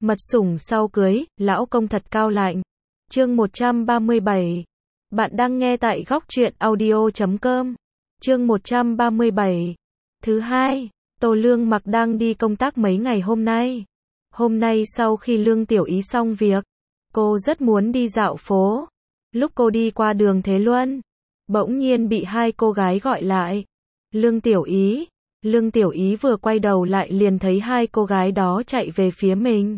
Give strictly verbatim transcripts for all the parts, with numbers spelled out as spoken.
Mật sủng sau cưới, lão công thật cao lạnh. Chương một trăm ba mươi bảy. Bạn đang nghe tại góc truyện audio chấm com. Chương một trăm ba mươi bảy. Thứ hai, Tô Lương Mặc đang đi công tác mấy ngày hôm nay. Hôm nay sau khi Lương Tiểu Ý xong việc, cô rất muốn đi dạo phố. Lúc cô đi qua đường Thế Luân, bỗng nhiên bị hai cô gái gọi lại. Lương Tiểu Ý. Lương Tiểu Ý vừa quay đầu lại liền thấy hai cô gái đó chạy về phía mình.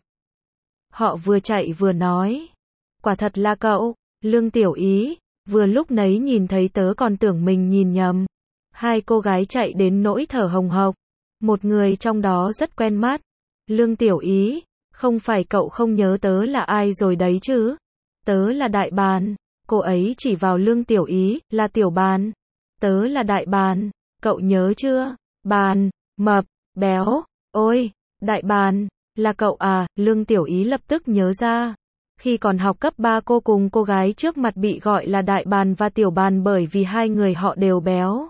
Họ vừa chạy vừa nói. Quả thật là cậu, Lương Tiểu Ý, vừa lúc nấy nhìn thấy tớ còn tưởng mình nhìn nhầm. Hai cô gái chạy đến nỗi thở hồng hộc. Một người trong đó rất quen mắt. Lương Tiểu Ý, không phải cậu không nhớ tớ là ai rồi đấy chứ? Tớ là Đại Bàn. Cô ấy chỉ vào Lương Tiểu Ý, là Tiểu Bàn. Tớ là Đại Bàn, cậu nhớ chưa? Bàn, mập, béo, ôi, Đại Bàn, là cậu à? Lương Tiểu Ý lập tức nhớ ra. Khi còn học cấp ba cô cùng cô gái trước mặt bị gọi là Đại Bàn và Tiểu Bàn bởi vì hai người họ đều béo.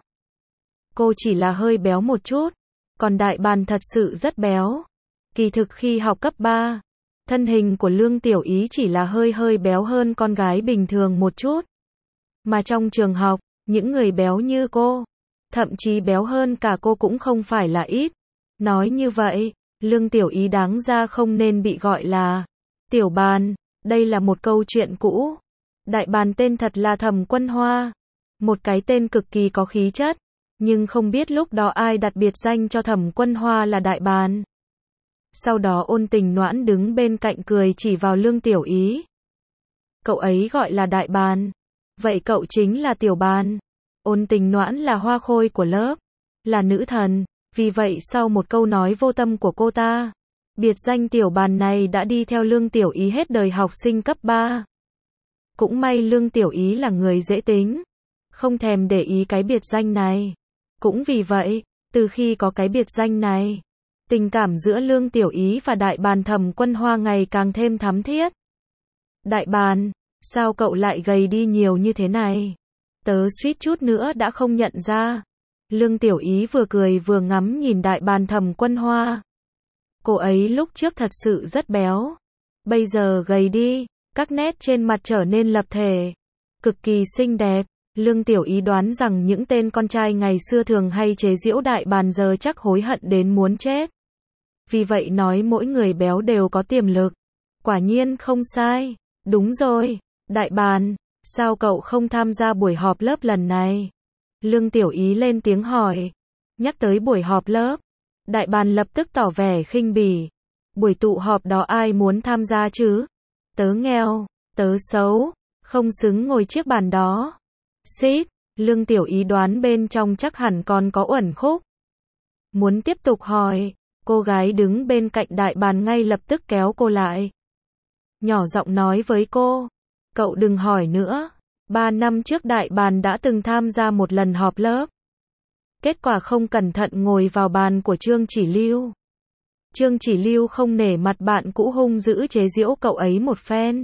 Cô chỉ là hơi béo một chút, còn Đại Bàn thật sự rất béo. Kỳ thực khi học cấp ba, thân hình của Lương Tiểu Ý chỉ là hơi hơi béo hơn con gái bình thường một chút. Mà trong trường học, những người béo như cô, thậm chí béo hơn cả cô cũng không phải là ít. Nói như vậy, Lương Tiểu Ý đáng ra không nên bị gọi là Tiểu Bàn. Đây là một câu chuyện cũ. Đại Bàn tên thật là Thẩm Quân Hoa. Một cái tên cực kỳ có khí chất. Nhưng không biết lúc đó ai đặt biệt danh cho Thẩm Quân Hoa là Đại Bàn. Sau đó Ôn Tình Noãn đứng bên cạnh cười chỉ vào Lương Tiểu Ý. Cậu ấy gọi là Đại Bàn. Vậy cậu chính là Tiểu Bàn. Ôn Tình Noãn là hoa khôi của lớp, là nữ thần. Vì vậy sau một câu nói vô tâm của cô ta, biệt danh Tiểu Bàn này đã đi theo Lương Tiểu Ý hết đời học sinh cấp ba. Cũng may Lương Tiểu Ý là người dễ tính, không thèm để ý cái biệt danh này. Cũng vì vậy, từ khi có cái biệt danh này, tình cảm giữa Lương Tiểu Ý và Đại Bàn Thẩm Quân Hoa ngày càng thêm thắm thiết. Đại Bàn, sao cậu lại gầy đi nhiều như thế này? Tớ suýt chút nữa đã không nhận ra. Lương Tiểu Ý vừa cười vừa ngắm nhìn Đại Bàn Thẩm Quân Hoa. Cô ấy lúc trước thật sự rất béo. Bây giờ gầy đi, các nét trên mặt trở nên lập thể. Cực kỳ xinh đẹp. Lương Tiểu Ý đoán rằng những tên con trai ngày xưa thường hay chế giễu Đại Bàn giờ chắc hối hận đến muốn chết. Vì vậy nói mỗi người béo đều có tiềm lực. Quả nhiên không sai. Đúng rồi, Đại Bàn, sao cậu không tham gia buổi họp lớp lần này? Lương Tiểu Ý lên tiếng hỏi. Nhắc tới buổi họp lớp, Đại Bàn lập tức tỏ vẻ khinh bỉ. Buổi tụ họp đó ai muốn tham gia chứ? Tớ nghèo, tớ xấu, không xứng ngồi chiếc bàn đó. Xít, Lương Tiểu Ý đoán bên trong chắc hẳn còn có uẩn khúc. Muốn tiếp tục hỏi, cô gái đứng bên cạnh Đại Bàn ngay lập tức kéo cô lại. Nhỏ giọng nói với cô, cậu đừng hỏi nữa. Ba năm trước Đại Bàn đã từng tham gia một lần họp lớp. Kết quả không cẩn thận ngồi vào bàn của Trương Chỉ Lưu. Trương Chỉ Lưu không nể mặt bạn cũ hung dữ chế giễu cậu ấy một phen.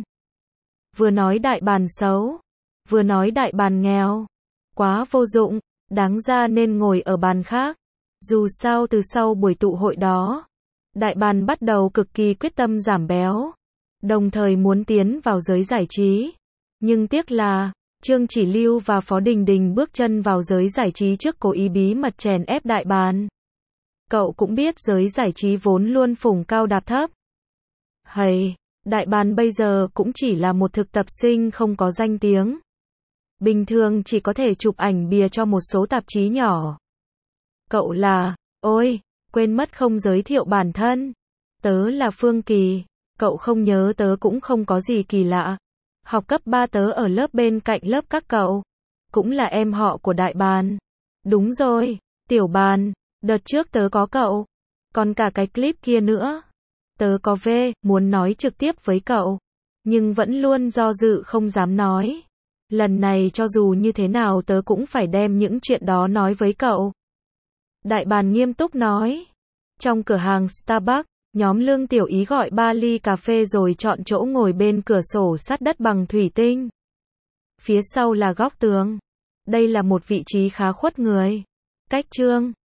Vừa nói Đại Bàn xấu, vừa nói Đại Bàn nghèo. Quá vô dụng, đáng ra nên ngồi ở bàn khác. Dù sao từ sau buổi tụ hội đó, Đại Bàn bắt đầu cực kỳ quyết tâm giảm béo, đồng thời muốn tiến vào giới giải trí. Nhưng tiếc là, Trương Chỉ Lưu và Phó Đình Đình bước chân vào giới giải trí trước cố ý bí mật chèn ép Đại Bàn. Cậu cũng biết giới giải trí vốn luôn phủng cao đạp thấp. Hầy, Đại Bàn bây giờ cũng chỉ là một thực tập sinh không có danh tiếng. Bình thường chỉ có thể chụp ảnh bìa cho một số tạp chí nhỏ. Cậu là, ôi, quên mất không giới thiệu bản thân. Tớ là Phương Kỳ, cậu không nhớ tớ cũng không có gì kỳ lạ. Học cấp ba tớ ở lớp bên cạnh lớp các cậu. Cũng là em họ của Đại Bàn. Đúng rồi, Tiểu Bàn, đợt trước tớ có cậu. Còn cả cái clip kia nữa. Tớ có về, muốn nói trực tiếp với cậu. Nhưng vẫn luôn do dự không dám nói. Lần này cho dù như thế nào tớ cũng phải đem những chuyện đó nói với cậu. Đại Bàn nghiêm túc nói. Trong cửa hàng Starbucks, nhóm Lương Tiểu Ý gọi ba ly cà phê rồi chọn chỗ ngồi bên cửa sổ sát đất bằng thủy tinh. Phía sau là góc tường. Đây là một vị trí khá khuất người. Cách Trương